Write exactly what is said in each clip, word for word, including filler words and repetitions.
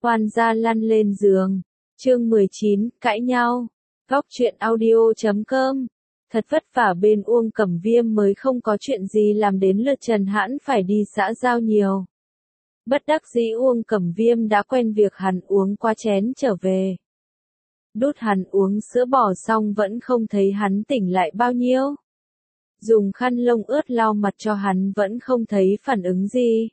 Oan gia lăn lên giường. Chương mười chín, cãi nhau. Góc truyện audio chấm com. Thật vất vả bên Uông Cẩm Viêm mới không có chuyện gì làm đến lượt Trần Hãn phải đi xã giao nhiều. Bất đắc dĩ Uông Cẩm Viêm đã quen việc hắn uống qua chén trở về. Đút hắn uống sữa bò xong vẫn không thấy hắn tỉnh lại bao nhiêu. Dùng khăn lông ướt lau mặt cho hắn vẫn không thấy phản ứng gì.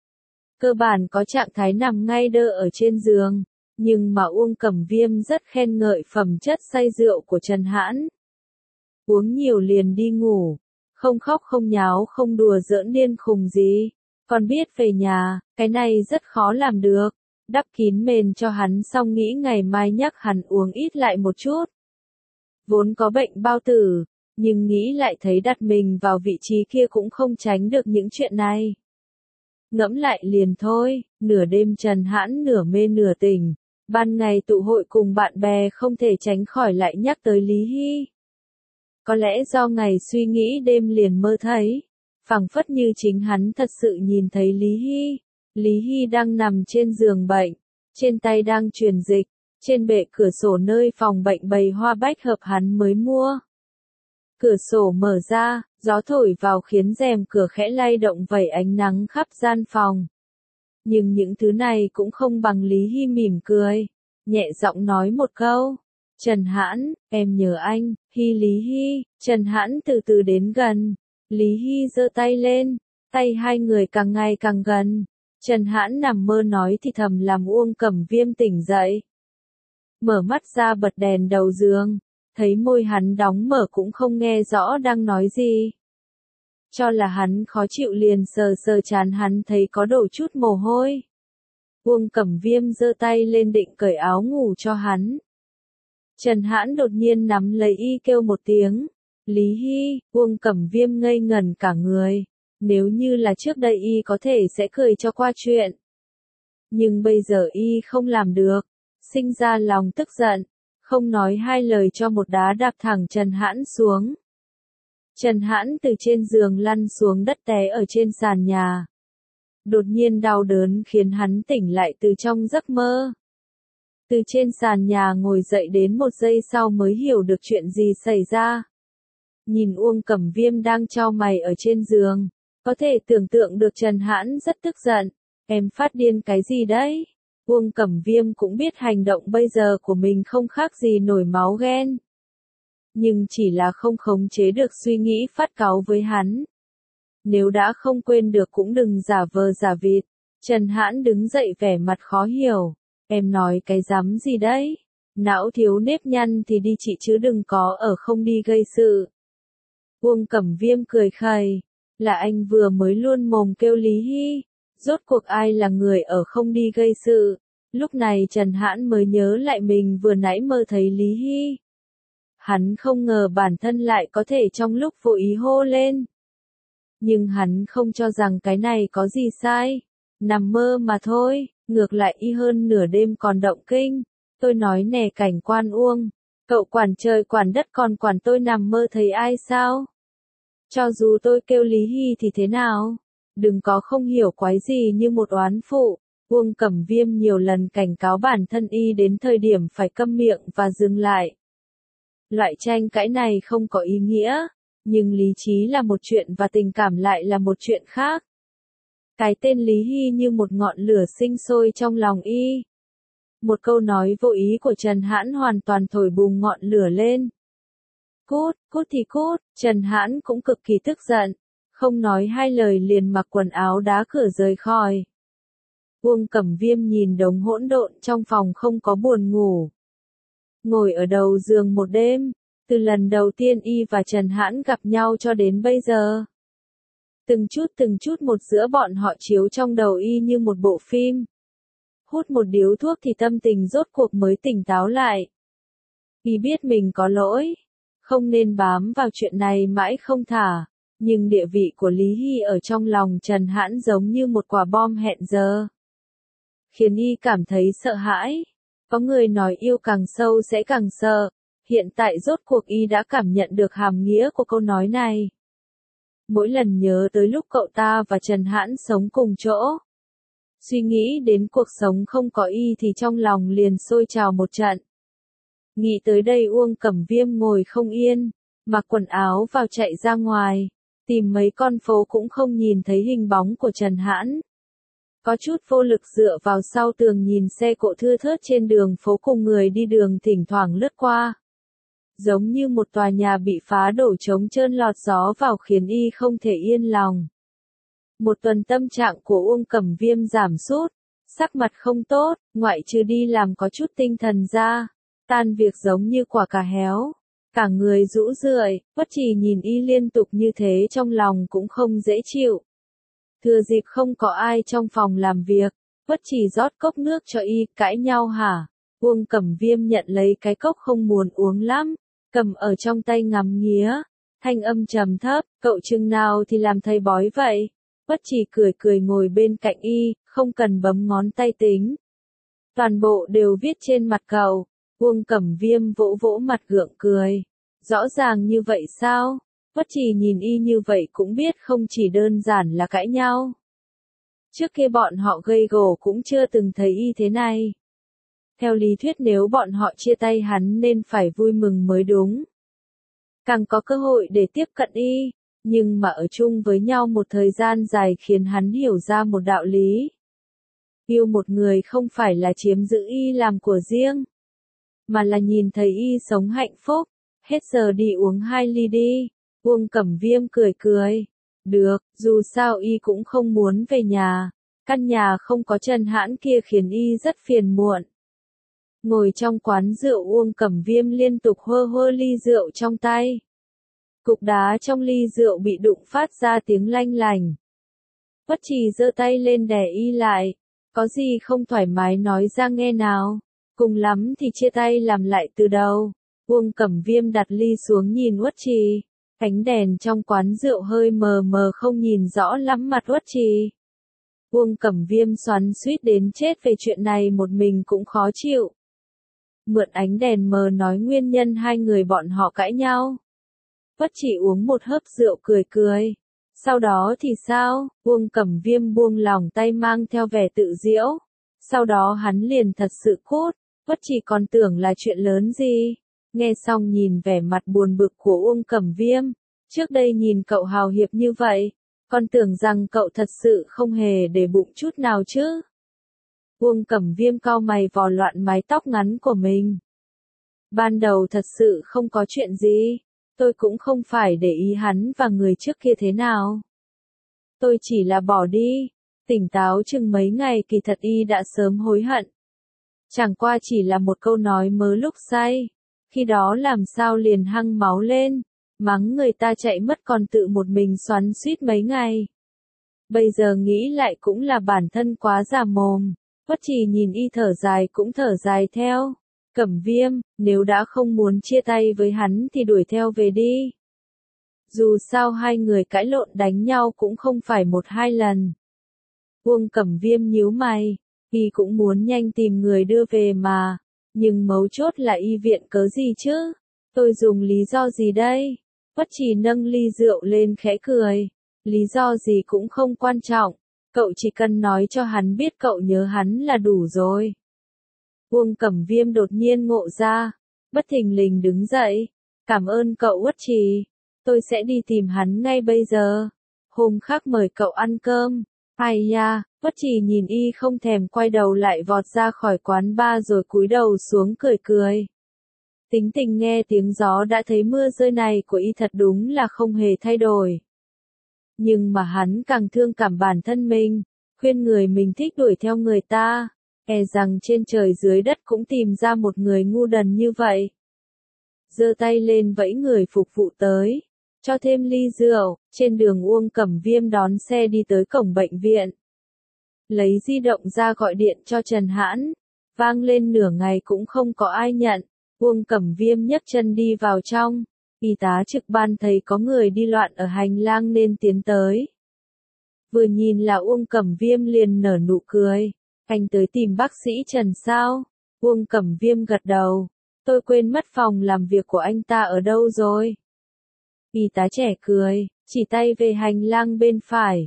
Cơ bản có trạng thái nằm ngay đơ ở trên giường, nhưng mà Uông Cẩm Viêm rất khen ngợi phẩm chất say rượu của Trần Hãn. Uống nhiều liền đi ngủ, không khóc không nháo không đùa giỡn điên khùng gì, còn biết về nhà, cái này rất khó làm được. Đắp kín mền cho hắn xong nghĩ ngày mai nhắc hắn uống ít lại một chút. Vốn có bệnh bao tử, nhưng nghĩ lại thấy đặt mình vào vị trí kia cũng không tránh được những chuyện này. Ngẫm lại liền thôi, nửa đêm Trần Hãn nửa mê nửa tỉnh, ban ngày tụ hội cùng bạn bè không thể tránh khỏi lại nhắc tới Lý Hy. Có lẽ do ngày suy nghĩ đêm liền mơ thấy, phảng phất như chính hắn thật sự nhìn thấy Lý Hy. Lý Hy đang nằm trên giường bệnh, trên tay đang truyền dịch, trên bệ cửa sổ nơi phòng bệnh bày hoa bách hợp hắn mới mua. Cửa sổ mở ra, gió thổi vào khiến rèm cửa khẽ lay động vẩy ánh nắng khắp gian phòng. Nhưng những thứ này cũng không bằng Lý Hy mỉm cười, nhẹ giọng nói một câu. Trần Hãn, em nhớ anh. Hy Lý Hy. Trần Hãn từ từ đến gần. Lý Hy giơ tay lên, tay hai người càng ngày càng gần. Trần Hãn nằm mơ nói thì thầm làm Uông Cẩm Viêm tỉnh dậy. Mở mắt ra bật đèn đầu giường, thấy môi hắn đóng mở cũng không nghe rõ đang nói gì. Cho là hắn khó chịu liền sờ sờ trán hắn thấy có đổ chút mồ hôi. Uông Cẩm Viêm giơ tay lên định cởi áo ngủ cho hắn. Trần Hãn đột nhiên nắm lấy y kêu một tiếng. Lý Hy. Uông Cẩm Viêm ngây ngẩn cả người. Nếu như là trước đây y có thể sẽ cười cho qua chuyện. Nhưng bây giờ y không làm được. Sinh ra lòng tức giận. Không nói hai lời cho một đá đạp thẳng Trần Hãn xuống. Trần Hãn từ trên giường lăn xuống đất té ở trên sàn nhà. Đột nhiên đau đớn khiến hắn tỉnh lại từ trong giấc mơ. Từ trên sàn nhà ngồi dậy đến một giây sau mới hiểu được chuyện gì xảy ra. Nhìn Uông Cẩm Viêm đang chau mày ở trên giường, có thể tưởng tượng được Trần Hãn rất tức giận. Em phát điên cái gì đấy? Uông Cẩm Viêm cũng biết hành động bây giờ của mình không khác gì nổi máu ghen. Nhưng chỉ là không khống chế được suy nghĩ phát cáu với hắn. Nếu đã không quên được cũng đừng giả vờ giả vịt. Trần Hãn đứng dậy vẻ mặt khó hiểu. Em nói cái dám gì đấy? Não thiếu nếp nhăn thì đi chị chứ đừng có ở không đi gây sự. Uông Cẩm Viêm cười khẩy. Là anh vừa mới luôn mồm kêu Lý Hy. Rốt cuộc ai là người ở không đi gây sự? Lúc này Trần Hãn mới nhớ lại mình vừa nãy mơ thấy Lý Hy. Hắn không ngờ bản thân lại có thể trong lúc vô ý hô lên. Nhưng hắn không cho rằng cái này có gì sai. Nằm mơ mà thôi, ngược lại y hơn nửa đêm còn động kinh. Tôi nói nè Cảnh Quan Uông, cậu quản trời quản đất còn quản tôi nằm mơ thấy ai sao? Cho dù tôi kêu Lý Hy thì thế nào? Đừng có không hiểu quái gì như một oán phụ. Uông Cẩm Viêm nhiều lần cảnh cáo bản thân y đến thời điểm phải câm miệng và dừng lại. Loại tranh cãi này không có ý nghĩa, nhưng lý trí là một chuyện và tình cảm lại là một chuyện khác. Cái tên Lý Hy như một ngọn lửa sinh sôi trong lòng y. Một câu nói vô ý của Trần Hãn hoàn toàn thổi bùng ngọn lửa lên. Cút, cút thì cút. Trần Hãn cũng cực kỳ tức giận. Không nói hai lời liền mặc quần áo đá cửa rời khỏi. Uông Cẩm Viêm nhìn đống hỗn độn trong phòng không có buồn ngủ. Ngồi ở đầu giường một đêm, từ lần đầu tiên y và Trần Hãn gặp nhau cho đến bây giờ. Từng chút từng chút một giữa bọn họ chiếu trong đầu y như một bộ phim. Hút một điếu thuốc thì tâm tình rốt cuộc mới tỉnh táo lại. Y biết mình có lỗi, không nên bám vào chuyện này mãi không thả. Nhưng địa vị của Lý Hy ở trong lòng Trần Hãn giống như một quả bom hẹn giờ. Khiến y cảm thấy sợ hãi. Có người nói yêu càng sâu sẽ càng sợ. Hiện tại rốt cuộc y đã cảm nhận được hàm nghĩa của câu nói này. Mỗi lần nhớ tới lúc cậu ta và Trần Hãn sống cùng chỗ. Suy nghĩ đến cuộc sống không có y thì trong lòng liền sôi trào một trận. Nghĩ tới đây Uông Cẩm Viêm ngồi không yên, mặc quần áo vào chạy ra ngoài, tìm mấy con phố cũng không nhìn thấy hình bóng của Trần Hãn. Có chút vô lực dựa vào sau tường nhìn xe cộ thưa thớt trên đường phố cùng người đi đường thỉnh thoảng lướt qua. Giống như một tòa nhà bị phá đổ trống trơn lọt gió vào khiến y không thể yên lòng. Một tuần tâm trạng của Uông Cẩm Viêm giảm sút, sắc mặt không tốt, ngoại trừ đi làm có chút tinh thần ra, tan việc giống như quả cà héo, cả người rũ rượi, Uất Trì nhìn y liên tục như thế trong lòng cũng không dễ chịu. Thừa dịp không có ai trong phòng làm việc, Uất Trì rót cốc nước cho y, cãi nhau hả? Uông Cẩm Viêm nhận lấy cái cốc không muốn uống lắm, cầm ở trong tay ngắm nghía, thanh âm trầm thấp, cậu chừng nào thì làm thầy bói vậy? Uất Trì cười cười ngồi bên cạnh y, không cần bấm ngón tay tính. Toàn bộ đều viết trên mặt cậu. Uông Cẩm Viêm vỗ vỗ mặt gượng cười. Rõ ràng như vậy sao? Uất Trì nhìn y như vậy cũng biết không chỉ đơn giản là cãi nhau. Trước kia bọn họ gây gổ cũng chưa từng thấy y thế này. Theo lý thuyết nếu bọn họ chia tay hắn nên phải vui mừng mới đúng. Càng có cơ hội để tiếp cận y, nhưng mà ở chung với nhau một thời gian dài khiến hắn hiểu ra một đạo lý. Yêu một người không phải là chiếm giữ y làm của riêng, mà là nhìn thấy y sống hạnh phúc. Hết giờ đi uống hai ly đi. Uông Cẩm Viêm cười cười. Được, dù sao y cũng không muốn về nhà. Căn nhà không có Trần Hãn kia khiến y rất phiền muộn. Ngồi trong quán rượu Uông Cẩm Viêm liên tục hơ hơ ly rượu trong tay. Cục đá trong ly rượu bị đụng phát ra tiếng lanh lành. Uất Trì giơ tay lên đè y lại. Có gì không thoải mái nói ra nghe nào. Cùng lắm thì chia tay làm lại từ đầu. Uông Cẩm Viêm đặt ly xuống nhìn Uất Trì. Ánh đèn trong quán rượu hơi mờ mờ không nhìn rõ lắm mặt Uất Trì. Uông Cẩm Viêm xoắn xuýt đến chết về chuyện này một mình cũng khó chịu. Mượn ánh đèn mờ nói nguyên nhân hai người bọn họ cãi nhau. Uất Trì uống một hớp rượu cười cười. Sau đó thì sao? Uông Cẩm Viêm buông lỏng tay mang theo vẻ tự giễu. Sau đó hắn liền thật sự cút. Uất Trì còn tưởng là chuyện lớn gì. Nghe xong nhìn vẻ mặt buồn bực của Uông Cẩm Viêm. Trước đây nhìn cậu hào hiệp như vậy, còn tưởng rằng cậu thật sự không hề để bụng chút nào chứ. Uông Cẩm Viêm cau mày vò loạn mái tóc ngắn của mình. Ban đầu thật sự không có chuyện gì. Tôi cũng không phải để ý hắn và người trước kia thế nào. Tôi chỉ là bỏ đi. Tỉnh táo chừng mấy ngày kỳ thật y đã sớm hối hận. Chẳng qua chỉ là một câu nói mớ lúc say. Khi đó làm sao liền hăng máu lên. Mắng người ta chạy mất còn tự một mình xoắn xuýt mấy ngày. Bây giờ nghĩ lại cũng là bản thân quá già mồm. Uất Trì nhìn y thở dài cũng thở dài theo. Cẩm Viêm, nếu đã không muốn chia tay với hắn thì đuổi theo về đi. Dù sao hai người cãi lộn đánh nhau cũng không phải một hai lần. Uông Cẩm Viêm nhíu mày, y cũng muốn nhanh tìm người đưa về mà. Nhưng mấu chốt là y viện cớ gì chứ? Tôi dùng lý do gì đây? Uất Trì nâng ly rượu lên khẽ cười. Lý do gì cũng không quan trọng. Cậu chỉ cần nói cho hắn biết cậu nhớ hắn là đủ rồi. Uông Cẩm Viêm đột nhiên ngộ ra. Bất thình lình đứng dậy. Cảm ơn cậu Uất Trì. Tôi sẽ đi tìm hắn ngay bây giờ. Hôm khác mời cậu ăn cơm. Ai da, Uất Trì nhìn y không thèm quay đầu lại vọt ra khỏi quán bar rồi cúi đầu xuống cười cười. Tính tình nghe tiếng gió đã thấy mưa rơi này của y thật đúng là không hề thay đổi. Nhưng mà hắn càng thương cảm bản thân mình, khuyên người mình thích đuổi theo người ta, e rằng trên trời dưới đất cũng tìm ra một người ngu đần như vậy. Giơ tay lên vẫy người phục vụ tới, cho thêm ly rượu, trên đường Uông Cẩm Viêm đón xe đi tới cổng bệnh viện. Lấy di động ra gọi điện cho Trần Hãn, vang lên nửa ngày cũng không có ai nhận. Uông Cẩm Viêm nhấc chân đi vào trong, y tá trực ban thấy có người đi loạn ở hành lang nên tiến tới. Vừa nhìn là Uông Cẩm Viêm liền nở nụ cười, anh tới tìm bác sĩ Trần sao? Uông Cẩm Viêm gật đầu, tôi quên mất phòng làm việc của anh ta ở đâu rồi? Y tá trẻ cười, chỉ tay về hành lang bên phải,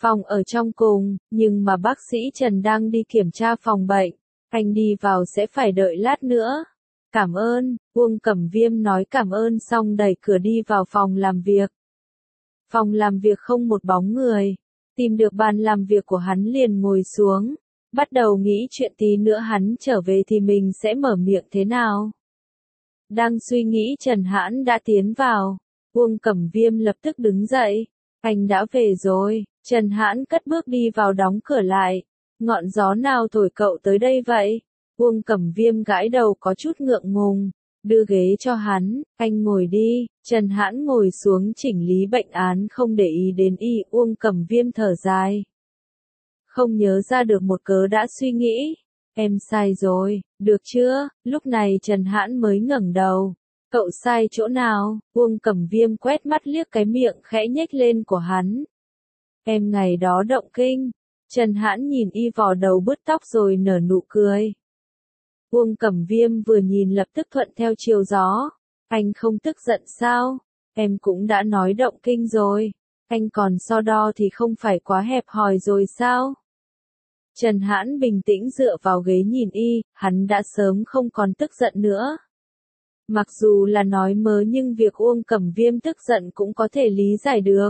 Phòng ở trong cùng, nhưng mà bác sĩ Trần đang đi kiểm tra phòng bệnh. Anh đi vào sẽ phải đợi lát nữa. Cảm ơn, Uông Cẩm Viêm nói cảm ơn xong đẩy cửa đi vào phòng làm việc. Phòng làm việc không một bóng người. Tìm được bàn làm việc của hắn liền ngồi xuống. Bắt đầu nghĩ chuyện tí nữa hắn trở về thì mình sẽ mở miệng thế nào. Đang suy nghĩ Trần Hãn đã tiến vào. Uông Cẩm Viêm lập tức đứng dậy. Anh đã về rồi. Trần Hãn cất bước đi vào đóng cửa lại. Ngọn gió nào thổi cậu tới đây vậy? Uông Cẩm Viêm gãi đầu có chút ngượng ngùng. Đưa ghế cho hắn, anh ngồi đi. Trần Hãn ngồi xuống chỉnh lý bệnh án không để ý đến y. Uông Cẩm Viêm thở dài. Không nhớ ra được một cớ đã suy nghĩ. Em sai rồi, được chưa? Lúc này Trần Hãn mới ngẩng đầu. Cậu sai chỗ nào? Uông Cẩm Viêm quét mắt liếc cái miệng khẽ nhếch lên của hắn. Em ngày đó động kinh. Trần Hãn nhìn y vò đầu bứt tóc rồi nở nụ cười. Uông Cẩm Viêm vừa nhìn lập tức thuận theo chiều gió. Anh không tức giận sao? Em cũng đã nói động kinh rồi. Anh còn so đo thì không phải quá hẹp hòi rồi sao? Trần Hãn bình tĩnh dựa vào ghế nhìn y, hắn đã sớm không còn tức giận nữa. Mặc dù là nói mớ nhưng việc Uông Cẩm Viêm tức giận cũng có thể lý giải được.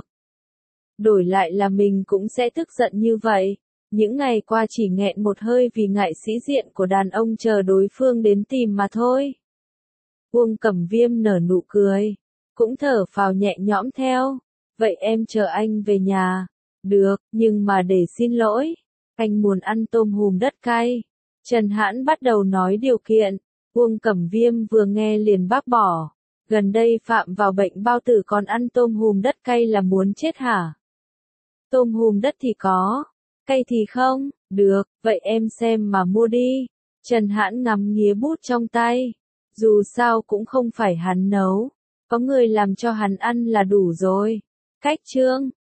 Đổi lại là mình cũng sẽ tức giận như vậy. Những ngày qua chỉ nghẹn một hơi vì ngại sĩ diện của đàn ông chờ đối phương đến tìm mà thôi. Uông Cẩm Viêm nở nụ cười. Cũng thở phào nhẹ nhõm theo. Vậy em chờ anh về nhà. Được, nhưng mà để xin lỗi. Anh muốn ăn tôm hùm đất cay. Trần Hãn bắt đầu nói điều kiện. Uông Cẩm Viêm vừa nghe liền bác bỏ. Gần đây phạm vào bệnh bao tử còn ăn tôm hùm đất cay là muốn chết hả? Tôm hùm đất thì có. Cay thì không? Được, vậy em xem mà mua đi. Trần Hãn ngắm nghía bút trong tay. Dù sao cũng không phải hắn nấu. Có người làm cho hắn ăn là đủ rồi. Cách chương